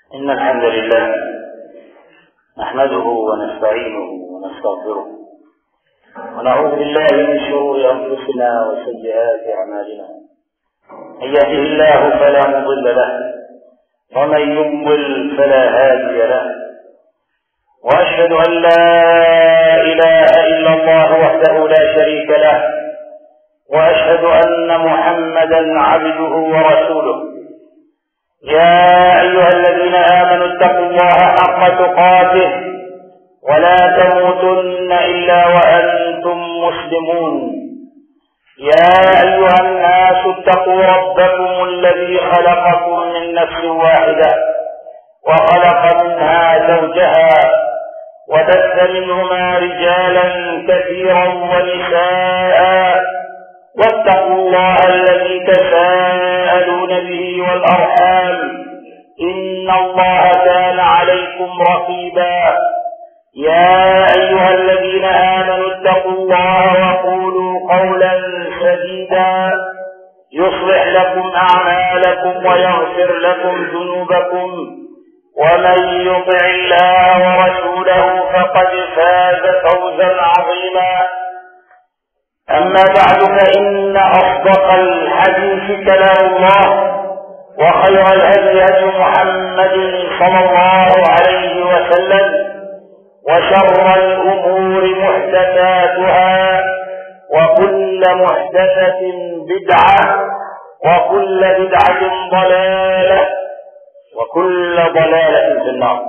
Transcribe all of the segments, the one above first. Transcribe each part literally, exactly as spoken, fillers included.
إن الحمد لله نحمده ونستعينه ونستغفره ونعوذ بالله من شرور أنفسنا وسيئات أعمالنا. من يهده الله فلا مضل له ومن يضلل فلا هادي له، وأشهد أن لا إله إلا الله وحده لا شريك له، وأشهد أن محمدا عبده ورسوله. يا أيها الذين آمنوا اتقوا الله حق تقاته ولا تموتن إلا وأنتم مسلمون. يا أيها الناس اتقوا ربكم الذي خلقكم من نفس واحدة وخلق منها زوجها وبث منهما رجالا كثيرا ونساء، واتقوا الله الذي تساءلون به والأرحام إن الله كان عليكم رقيبا. يا أيها الذين آمنوا اتقوا الله وقولوا قولا سديدا يصلح لكم أعمالكم ويغفر لكم ذنوبكم، ومن يطع الله ورسوله فقد فاز فوزا عظيما. أما بعد، فإن أصدق الحديث كلام الله، وخير الهدي هدي محمد صلى الله عليه وسلم، وشر الأمور محدثاتها، وكل محدثة بدعة، وكل بدعة ضلالة، وكل ضلالة في النار.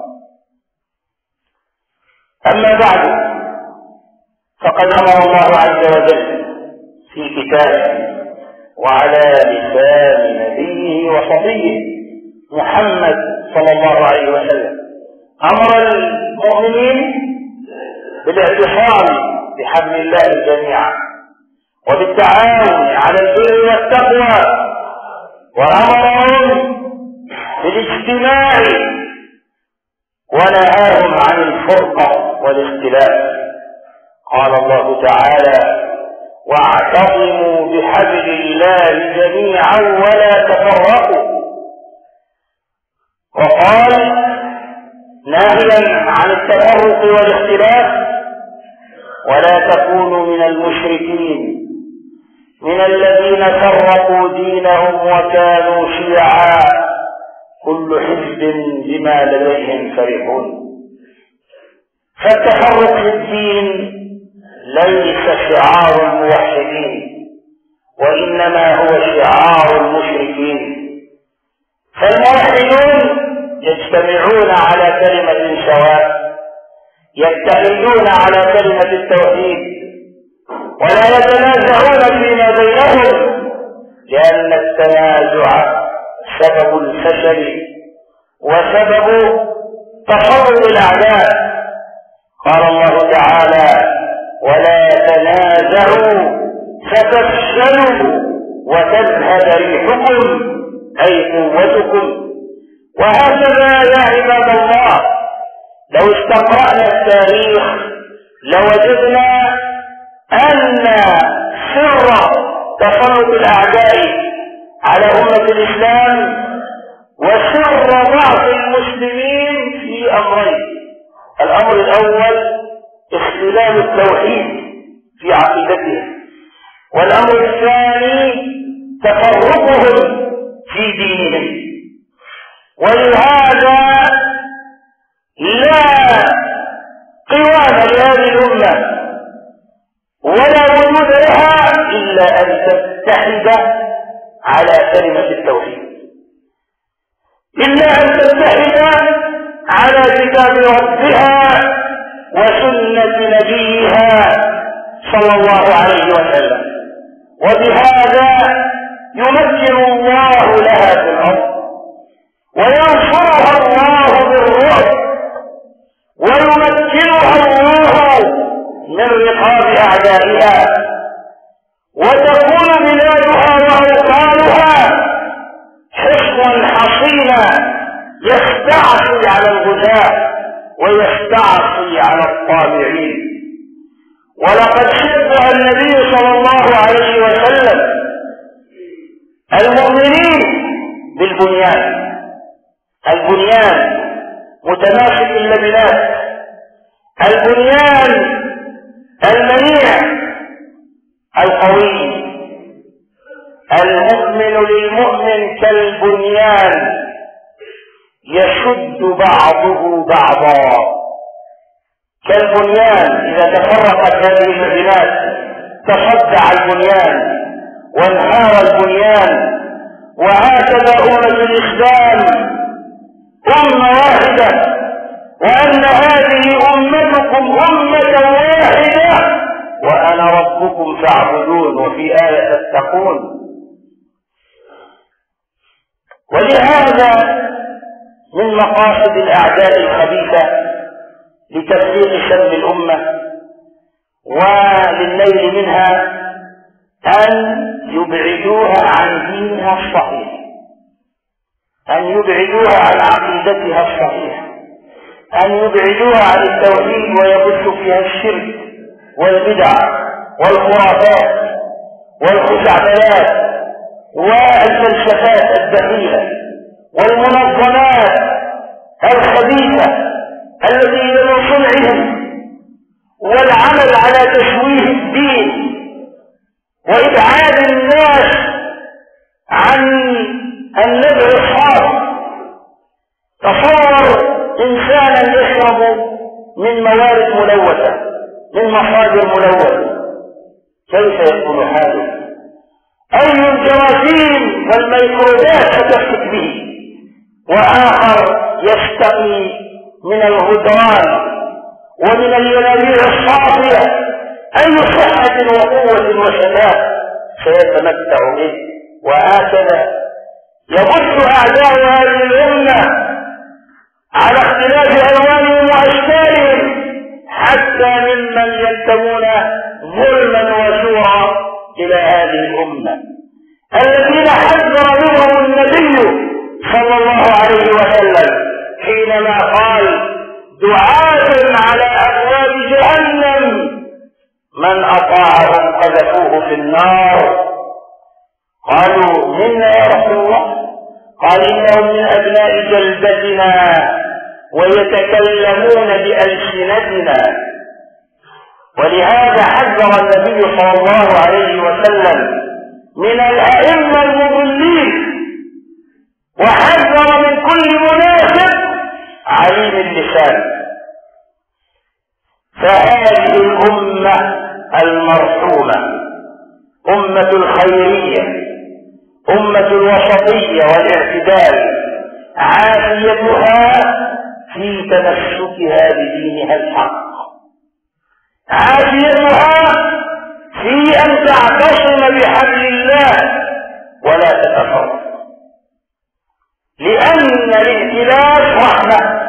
أما بعد، فقد أمر الله عز وجل في كتابه وعلى لسان نبيه وصفيه محمد صلى الله عليه وسلم، أمر المؤمنين بالاعتصام بحبل الله جميعا وبالتعاون على البر والتقوى، وأمرهم بالاجتماع ونهاهم عن الفرقة والاختلاف. قال الله تعالى: واعتصموا بحبل الله جميعا ولا تفرقوا. وقال ناهيا عن التفرق والاختلاف: ولا تكونوا من المشركين من الذين فرقوا دينهم وكانوا شيعا كل حزب بما لديهم فرحون. فالتفرق في الدين ليس شعار الموحدين، وإنما هو شعار المشركين. فالموحدون يجتمعون على كلمة سواء، يتحدون على كلمة التوحيد، ولا يتنازعون فيما بينهم، لأن التنازع سبب الفشل وسبب تفرق الأعداء. قال الله تعالى: ولا تنازعوا فتفشلوا وتذهب ريحكم أي قوتكم. وهكذا يا عباد الله، لو استقرأنا التاريخ لوجدنا أن سر تفرق الأعداء على أمة الإسلام وسر ضعف المسلمين في أمرين: الأمر الأول اختلال التوحيد في عقيدتهم، والأمر الثاني تفرقهم في دينهم. ولهذا لا قوام لهذه الأمة ولا وجود لها إلا أن تتحد على كلمة التوحيد، إلا أن تتحد على كتاب ربها وسنة نبيها صلى الله عليه وسلم. وبهذا يمكن الله لها في الأرض، وينصرها الله بالرعب، ويمكنها الله من رقاب أعدائها، وتكون بلادها وأوطانها حصنا حصينا يستعصي على الغزاة ويستعصي على الطامعين. ولقد شبه النبي صلى الله عليه وسلم المؤمنين بالبنيان. البنيان متماسك اللبنات، البنيان المنيع القوي. المؤمن للمؤمن كالبنيان يشد بعضه بعضا، كالبنيان إذا تفرقت هذه اللبنات تصدع البنيان وانهار البنيان. وهكذا أمة الإسلام أمة واحدة، وأن هذه أمتكم أمة واحدة وأنا ربكم فاعبدون، وفي آية تتقون. ولهذا من مقاصد الأعداء الخبيثة لتفريق شمل الأمة وللنيل منها أن يبعدوها عن دينها الصحيح، أن يبعدوها عن عقيدتها الصحيحة، أن يبعدوها عن التوحيد ويبثوا فيها الشرك والبدع والخرافات والخزعبلات والفلسفات الدخيلة والمنظمات الخبيثة التي هي من صنعهم، والعمل على تشويه الدين وإبعاد الناس عن النبع الصالح. تصور إنسانا يشرب من موارد ملوثة، من مصادر ملوثة، كيف يكون حاله؟ أي الجراثيم والميكروبات ستفتك به؟ وآخر يستقي من الغدران ومن الينابيع الصافية، أي صحة وقوة وشباب سيتمتع به؟ وهكذا يبث أعداء هذه الأمة على اختلاف ألوانهم وأشكالهم، حتى ممن ينتمون ظلما وزورا إلى هذه الأمة، الذين حذر منهم النبي صلى الله عليه وسلم حينما قال: دعاة على أبواب جهنم من أطاعهم قذفوه في النار. قالوا: منا يا رسول الله؟ قال: إنهم من أبناء جلدتنا ويتكلمون بألسنتنا. ولهذا حذر النبي صلى الله عليه وسلم من الأئمة المضلين، وحذر من كل منافق عليم اللسان. فهذه الأمة المرحومة أمة الخيرية، أمة الوسطية والاعتدال، عافيتها في تمسكها بدينها الحق، عافيتها في أن تعتصم بحبل الله ولا تتفرق، لأن الائتلاف رحمة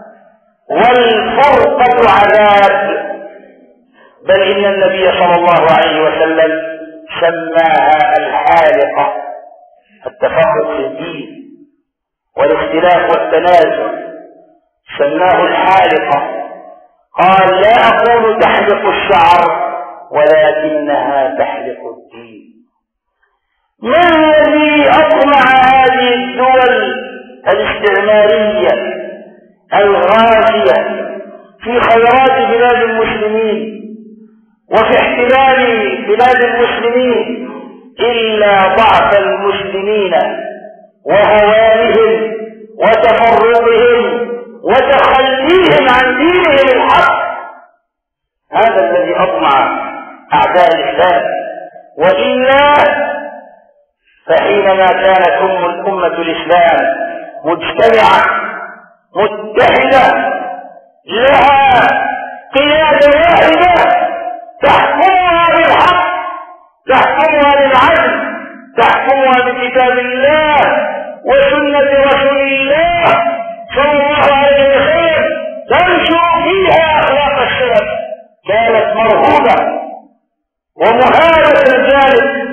والفرقة عذاب. بل إن النبي صلى الله عليه وسلم سماها الحالقة، التفرق في الدين والاختلاف والتنازع، سماه الحالقة. قال: لا أقول تحلق الشعر ولكنها تحلق الدين. من الذي أطمع هذه الدول الاستعمارية الغازية في خيرات بلاد المسلمين وفي احتلال بلاد المسلمين إلا ضعف المسلمين وهوانهم وتفرقهم وتخليهم عن دينهم الحق؟ هذا الذي أطمع أعداء الإسلام. وإلا فحينما كانت أم الأمة الإسلام مجتمعة متحدة لها قيادة واحدة تحكمها بالحق، تحكمها بالعدل، تحكمها بكتاب الله وسنة رسول الله صلى الله عليه وسلم، تنشر فيها أخلاق السلف، كانت مرغوبة ومهابة الجانب.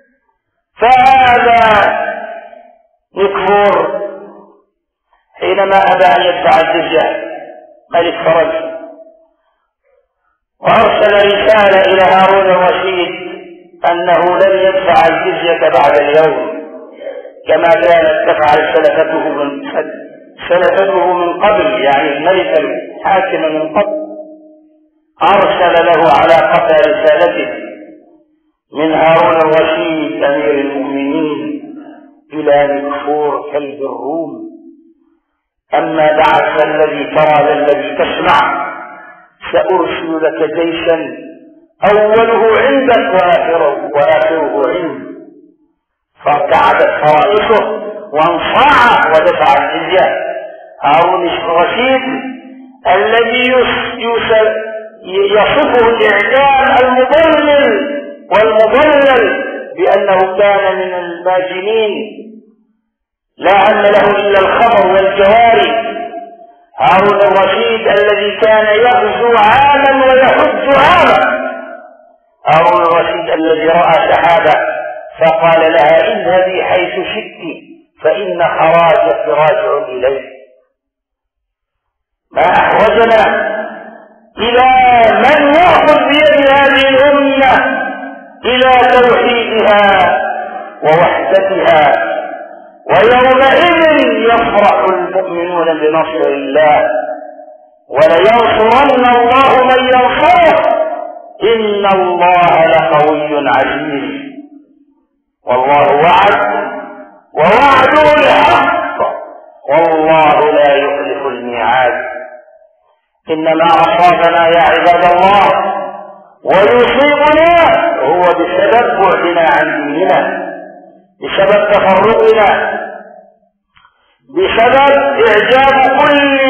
فهذا مكفور حينما أبى أن يدفع الجزية ملك فرنسا، وأرسل رسالة إلى هارون الرشيد أنه لن يدفع الجزية بعد اليوم كما كانت تفعل سلفته من سلفته من قبل، يعني الملك الحاكم من قبل، أرسل له على قفا رسالته من هارون الرشيد أمير المؤمنين إلى مكفور كلب الروم: أما بعد الذي ترى الذي تسمع سأرسل لك جيشا أوله عندك وآخره, وآخره عندك. فارتعدت فرائصه وانصاع ودفع الجزية. هارون الرشيد الذي يصفه الإعلام المضلل والمضلل بأنه كان من الماجنين لا عم له إلا الخمر والجواري. هارون الرشيد الذي كان يغزو عاما ويحج عاما. هارون الرشيد الذي رأى سحابة فقال لها: اذهبي حيث شئت فإن خراجك راجع إليه. ما أحوجنا إلى من يأخذ بيد هذه الأمة إلى توحيدها ووحدتها، ويومئذ يفرح المؤمنون بنصر الله، ولينصرن الله من ينصره، إن الله لقوي عزيز. والله وعد ووعده الحق، والله لا يخلف الميعاد. إنما أصابنا يا عباد الله ويصيبنا هو بسبب بعدنا عن ديننا، بسبب تفرقنا، بسبب إعجاب كل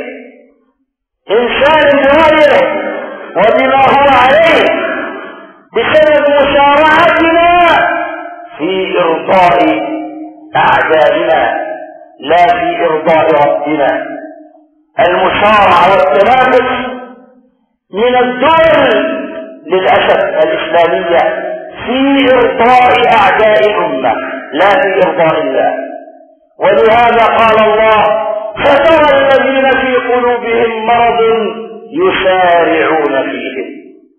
إنسان بغيره وبما هو عليه، بسبب مسارعتنا في إرضاء أعدائنا لا في إرضاء ربنا. المسارعة والتنافس من الدول للأسف الإسلامية في إرضاء أعداء الأمة لا في إرضاء الله. ولهذا قال الله: فترى الذين في قلوبهم مرض يسارعون فيهم،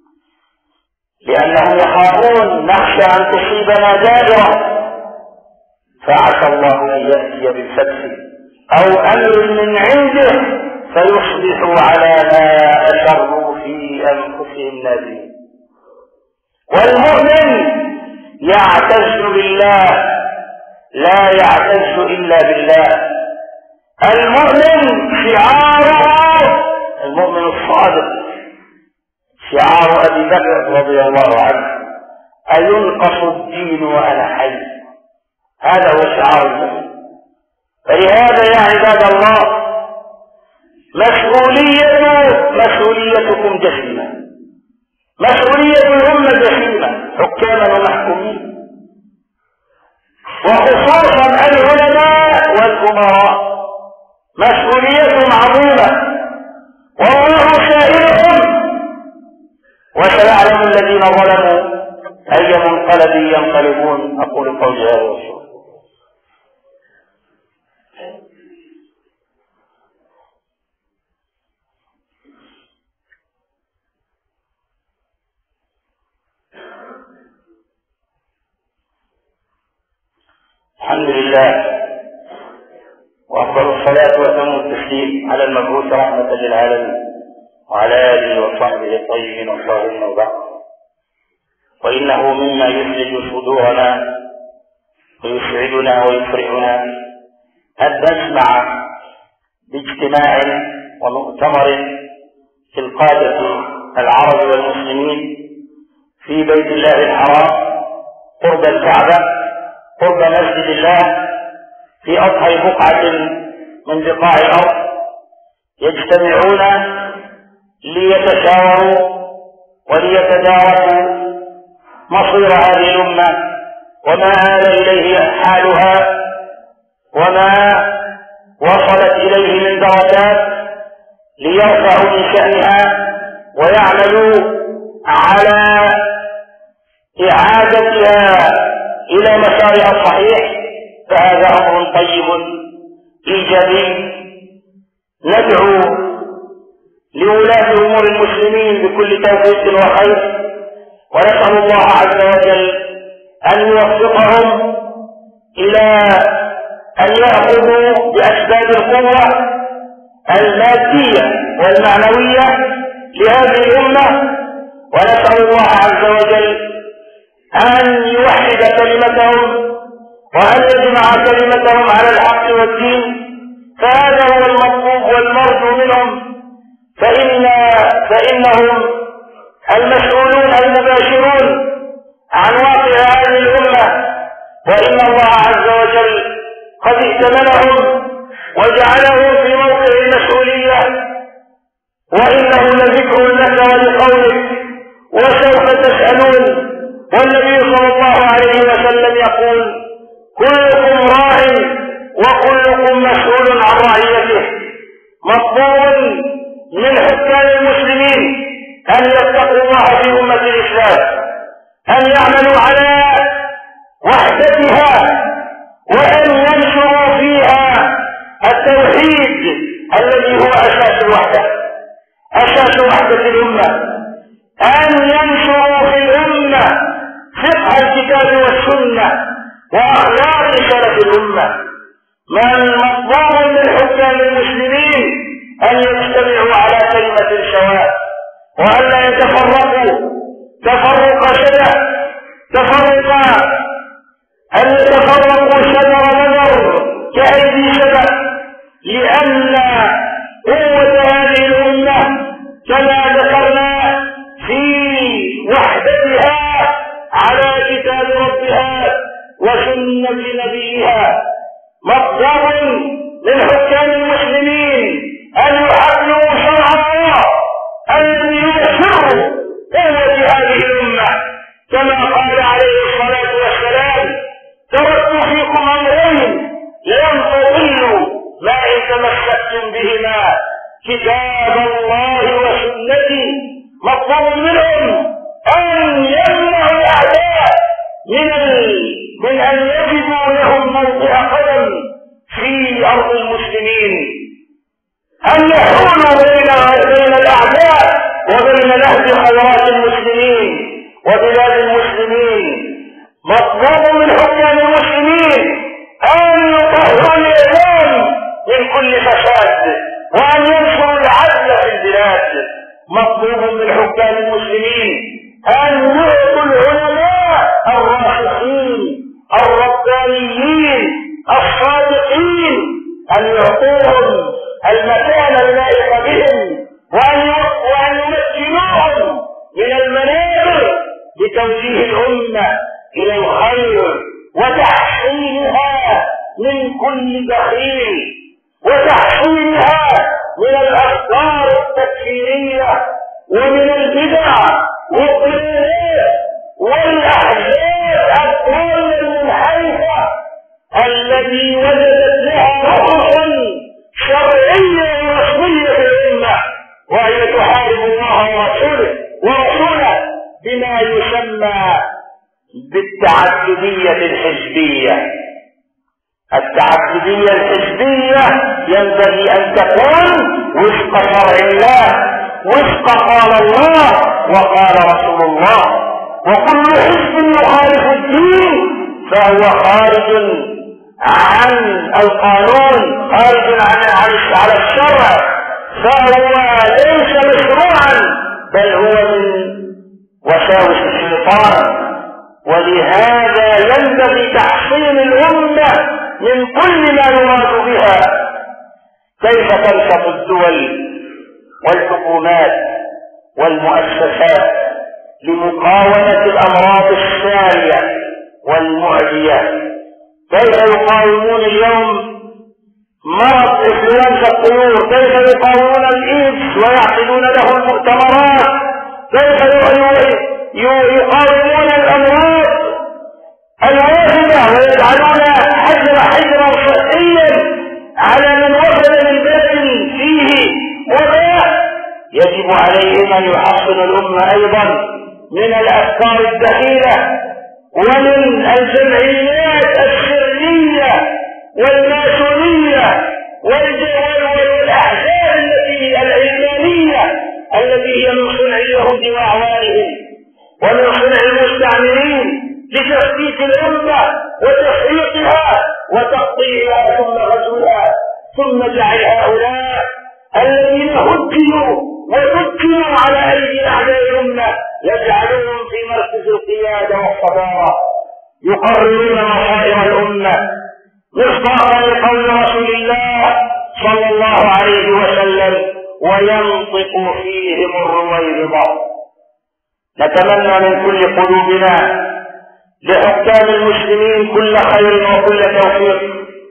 لأنهم يخافون نخشى أن تصيبنا دائرة، فعسى الله أن يأتي بالفتح أو أمر من عنده فيصبحوا على ما أسروا في أنفسهم نادمين. والمؤمن يعتز بالله لا يعتز إلا بالله. المؤمن شعاره، المؤمن الصادق شعار أبي بكر رضي الله عنه: أينقص الدين وأنا حي. هذا هو شعار المؤمن. فلهذا يا عباد الله مسؤولية مسؤوليتكم جسيمة، مسؤولية الأمة جسيمة، حكاما ومحكومين، وخصوصا العلماء والأمراء مسؤوليتهم عظيمة، والله سائلهم وسيعلم الذين ظلموا أي منقلب ينقلبون. أقول قولي هذا والشكر. الحمد لله، وأفضل الصلاة وأتم التسليم على المبعوث رحمة للعالمين وعلى آله وصحبه الطيبين الطاهرين وبعد. وإنه مما يثلج صدورنا ويسعدنا ويفرحنا أن نسمع باجتماع ومؤتمر في القادة العرب والمسلمين في بيت الله الحرام قرب الكعبة، قرب مسجد الله، في أضحى بقعة من بقاع الأرض، يجتمعون ليتشاوروا وليتداركوا مصير هذه الأمة وما آل إليه حالها وما وصلت إليه من درجات، ليرفعوا من شأنها ويعملوا على إعادتها إلى مسارها الصحيح. فهذا أمر طيب إيجابي. ندعو لولاة أمور المسلمين بكل توفيق وخير، ونسأل الله عز وجل أن يوفقهم إلى أن يأخذوا بأسباب القوة المادية والمعنوية لهذه الأمة، ونسأل الله عز وجل أن يوحد كلمتهم وأن يجمع كلمتهم على الحق والدين، فهذا هو المطلوب والمرجو منهم، فإن فإنهم المسؤولون المباشرون عن واقع هذه الأمة، وإن الله عز وجل قد ائتمنهم وجعلهم في موقع المسؤولية، وإنه لذكر لك ولقومك وسوف تسألون. والنبي صلى الله عليه وسلم يقول: كلكم راع وكلكم مسؤول عن رعيته. مطلوب من حكام المسلمين أن يتقوا الله في أمة الإسلام، أن يعملوا على وحدتها، وأن ينشروا فيها التوحيد الذي هو أساس الوحدة، أساس وحدة الأمة، أن ينشروا في الأمة فقه الكتاب والسنة وأخلاق سلف الأمة. من مطلوب من حكام المسلمين أن يجتمعوا على كلمة سواء، وأن لا يتفرقوا تفرق شدة تفرق أن يتفرقوا شجر نظر كأيدي شبك، لأن قوة هذه الأمة كما ذكرنا في وحدتها على كتاب ربها وسنة نبيها. مطلوب من حكام المسلمين أن يحكموا شرع الله، أن يسروا قوة هذه الأمة، كما قال عليه الصلاة والسلام: تركت فيكم أمرين لن تضلوا ما إن تمسكتم بهما، كتاب الله وسنتي. مطلوب منهم أن يمنعوا الأعداء من من أن يجدوا لهم موضع قدم في أرض المسلمين، أن يحولوا بين بين الأعداء وبين نهب خيرات المسلمين وبلاد المسلمين. مطلوب من حكام المسلمين أن يطهروا الإعلام من كل فساد وأن ينشروا العدل في البلاد. مطلوب من حكام المسلمين أن يعطوا العلماء الراسخين الربانيين الصادقين، أن يعطوهم المكان اللائق بهم، وأن وأن يمكنوهم من المنابر لتوجيه الأمة إلى الخير وتحصينها من كل دخيل، وتحصينها من الأفكار التكفيرية ومن البدع والضلالات والأحزاب الضالة المنحرفة التي وجدت لها رؤوسا شرعية ورسمية في الأمة، وهي تحارب الله ورسوله ورسوله بما يسمى بالتعددية الحزبية. التعددية الحزبية ينبغي أن تكون وفق شرع الله، وفق قال الله وقال رسول الله، وكل حزب يخالف الدين فهو خارج عن القانون، خارج عن على الشرع، فهو ليس مشروعا بل هو من وساوس الشيطان. ولهذا ينبغي تحصين الأمة من كل ما يراد بها. كيف تنشط الدول والحكومات والمؤسسات لمقاومة الأمراض السارية والمعدية؟ كيف يقاومون اليوم مرض إنفلونزا الطيور؟ كيف يقاومون الإيدز ويعقدون له المؤتمرات؟ كيف يقاومون الأمراض الوافدة ويجعلون حجر حجرا صحيا على من وصل من بلد فيه وباء؟ يجب عليهم أن يحصنوا الأمة أيضا من الأفكار الدخيلة ومن الجمعيات السرية والماسونية والأحزاب التي العلمانية التي هي من صنع اليهود وأعوانهم ومن صنع المستعمرين لتفتيت الأمة وتفريقها وتقطيعها ثم اجعل هؤلاء الذين هجروا وذكروا على أيدي أعداء الأمة يجعلوهم في مركز القيادة والصدارة، يقررون مصائر الأمة مصداقا لقول رسول الله صلى الله عليه وسلم: وينطق فيهم الرويبضة. نتمنى من كل قلوبنا لحكام المسلمين كل خير وكل توفيق،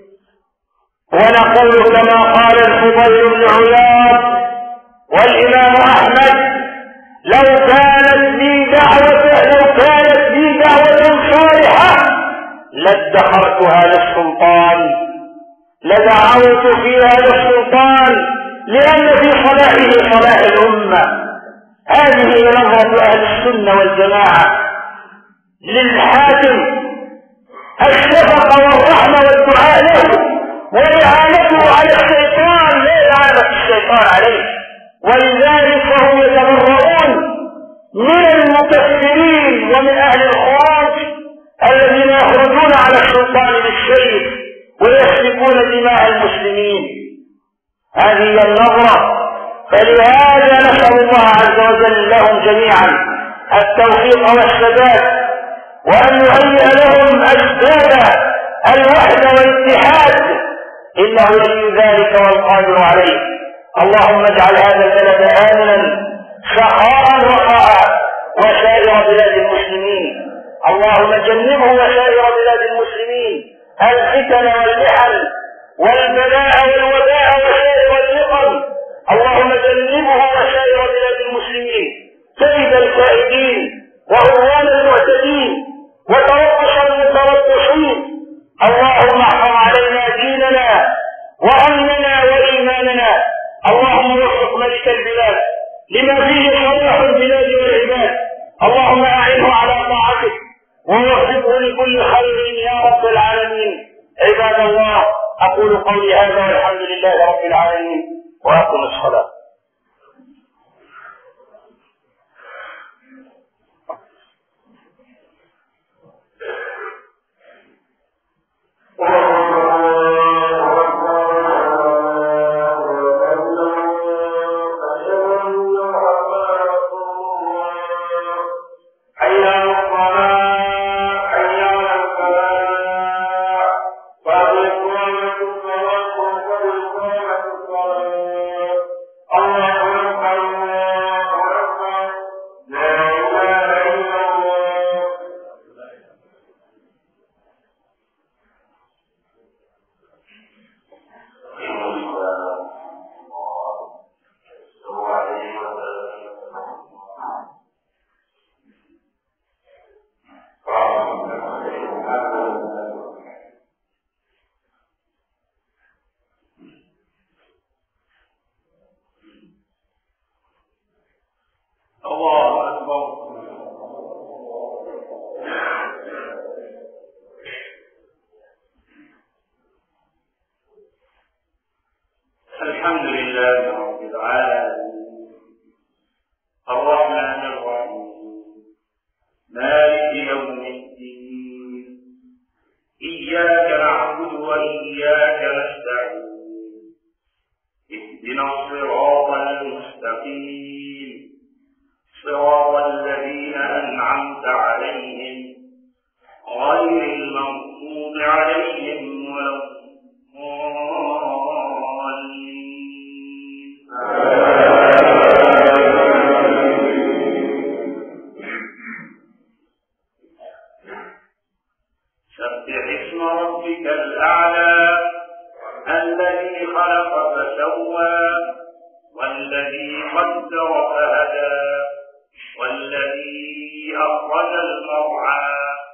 ونقول كما قال الفضيل بن عياض والإمام أحمد: لو كانت لي دعوة لو كانت لي دعوة صالحة لادخرتها للسلطان، لدعوت فيها للسلطان، لأن في صلاحه صلاح الأمة. هذه هي نظرة أهل السنة والجماعة للحاكم، الشفقة والرحمة والدعاء له وإعانته على الشيطان لا إعانة الشيطان عليه. ولذلك فهم يتبرؤون من المكفرين ومن أهل الخراج الذين يخرجون على السلطان بالسيف ويسفكون دماء المسلمين. هذه هي النظرة. فلهذا نسأل الله عز وجل لهم جميعا التوفيق والسداد، وأن يهيئ لهم أسباب الوحدة والاتحاد، إنه ولي ذلك والقادر عليه. اللهم اجعل هذا البلد آمنا سخاء رخاء وسائر بلاد المسلمين. اللهم جنبه وسائر بلاد المسلمين الفتن والمحن والبلاء والوباء وسائر النقم. اللهم جنبه وسائر بلاد المسلمين كيد الكائدين وعدوان المعتدين وتربص المتربصين. اللهم احفظ علينا ديننا وامننا وايماننا. اللهم وفق ملك البلاد لما فيه صلاح البلاد والعباد. اللهم اعنه على طاعتك ووفقه لكل خير يا رب العالمين. عباد الله، اقول قولي هذا والحمد لله رب العالمين، واقم الصلاه. الحمد لله رب العالمين الرحمن الرحيم مالك يوم الدين إياك نعبد وإياك نستعين اهدنا الصراط المستقيم صراط الذين أنعمت عليهم غير المغضوب عليهم ولا سبح اسم ربك الأعلى الذي خلق فسوى والذي قدر فهدى والذي أخرج المرعى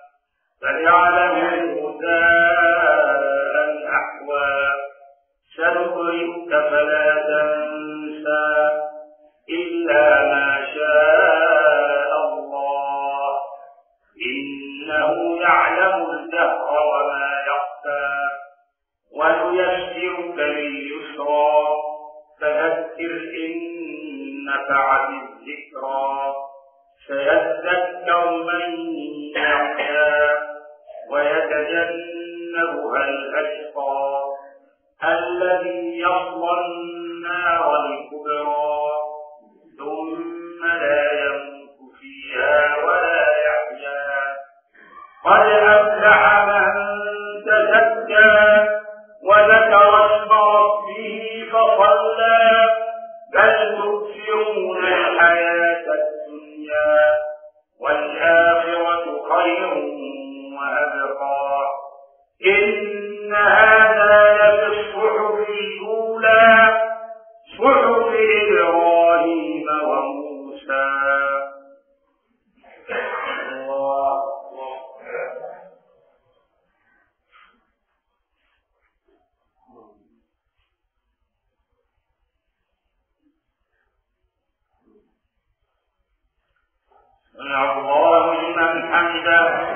فجعله غثاء أحوى سنقرئك فلا تنسى إلا ما شاء الله إنه يعلم الجهر وما يخفى ونيسرك لليسرى فذكر إن نفعت الذكرى سيذكر من يخشى ويتجنبها الأشقى الذي قد أفلح من تزكى وذكر اسم ربه فصلى بل تؤثرون الحياة الدنيا والآخرة خير وأبقى إن هذا لفي الصحف الأولى صحف إبراهيم وموسى. سمع الله لمن حمده.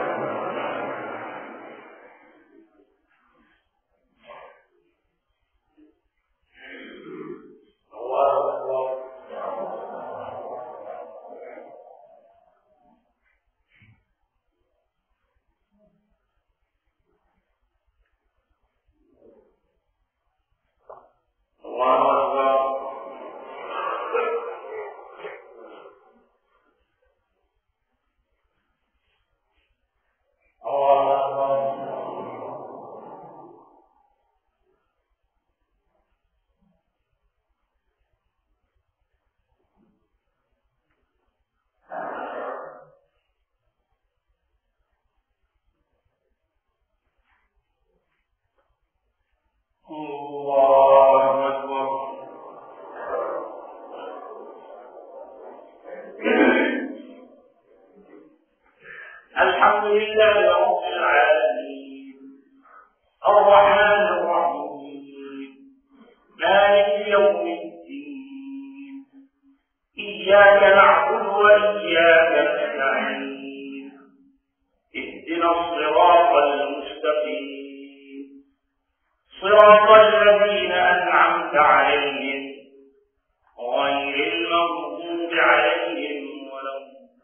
الحمد لله رب العالمين الرحمن الرحيم مالك يوم الدين إياك نعبد وإياك نستعين اهدنا الصراط المستقيم صراط الذين أنعمت عليهم غير المغضوب عليهم ولا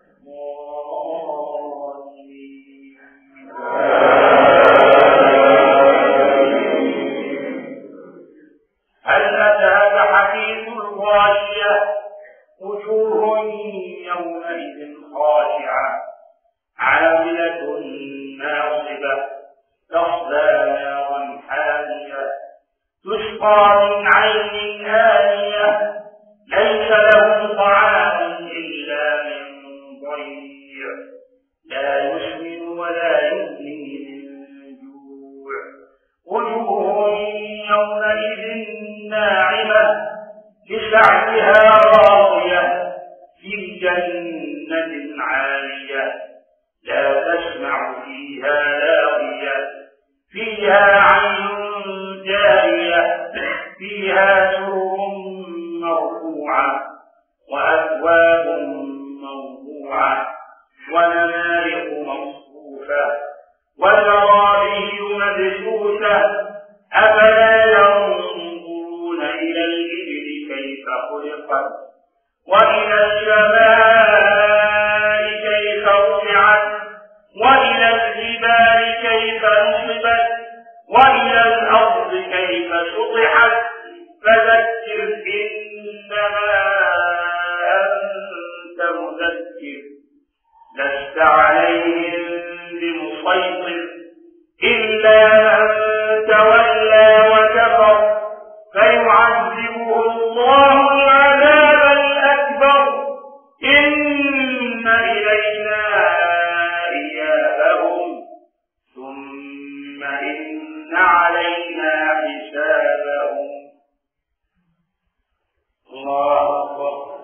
هل أتاك حديث الغاشية وجوه يومئذ خاشعة عاملة ناصبة تصلى نارا حامية تسقى من عين آنية ليس لهم طعام إلا من ضريع لا يسمن ولا يغني من جوع وجوه يومئذ ناعمة لسعيها راضية في جنة عالية لا تسمع فيها لاغية فيها عين جارية فيها سرر مرفوعة وأكواب موضوعة ونمارق مصفوفة والزرابي مبثوثة أفلا ينظرون إلى الإبل كيف خلقت وإلى السماء كيف رفعت وإلى الجبال كيف نصبت وإلى الأرض كيف سطحت فذكر إنما أنت مذكر لست عليهم بمسيطر إلا من تولى وكفر فيعذبه الله العذاب الأكبر إن إلينا إيابهم ثم إن علينا حسابهم. الله أكبر.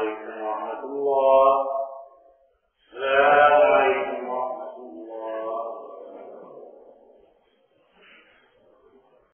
عليكم ورحمة الله.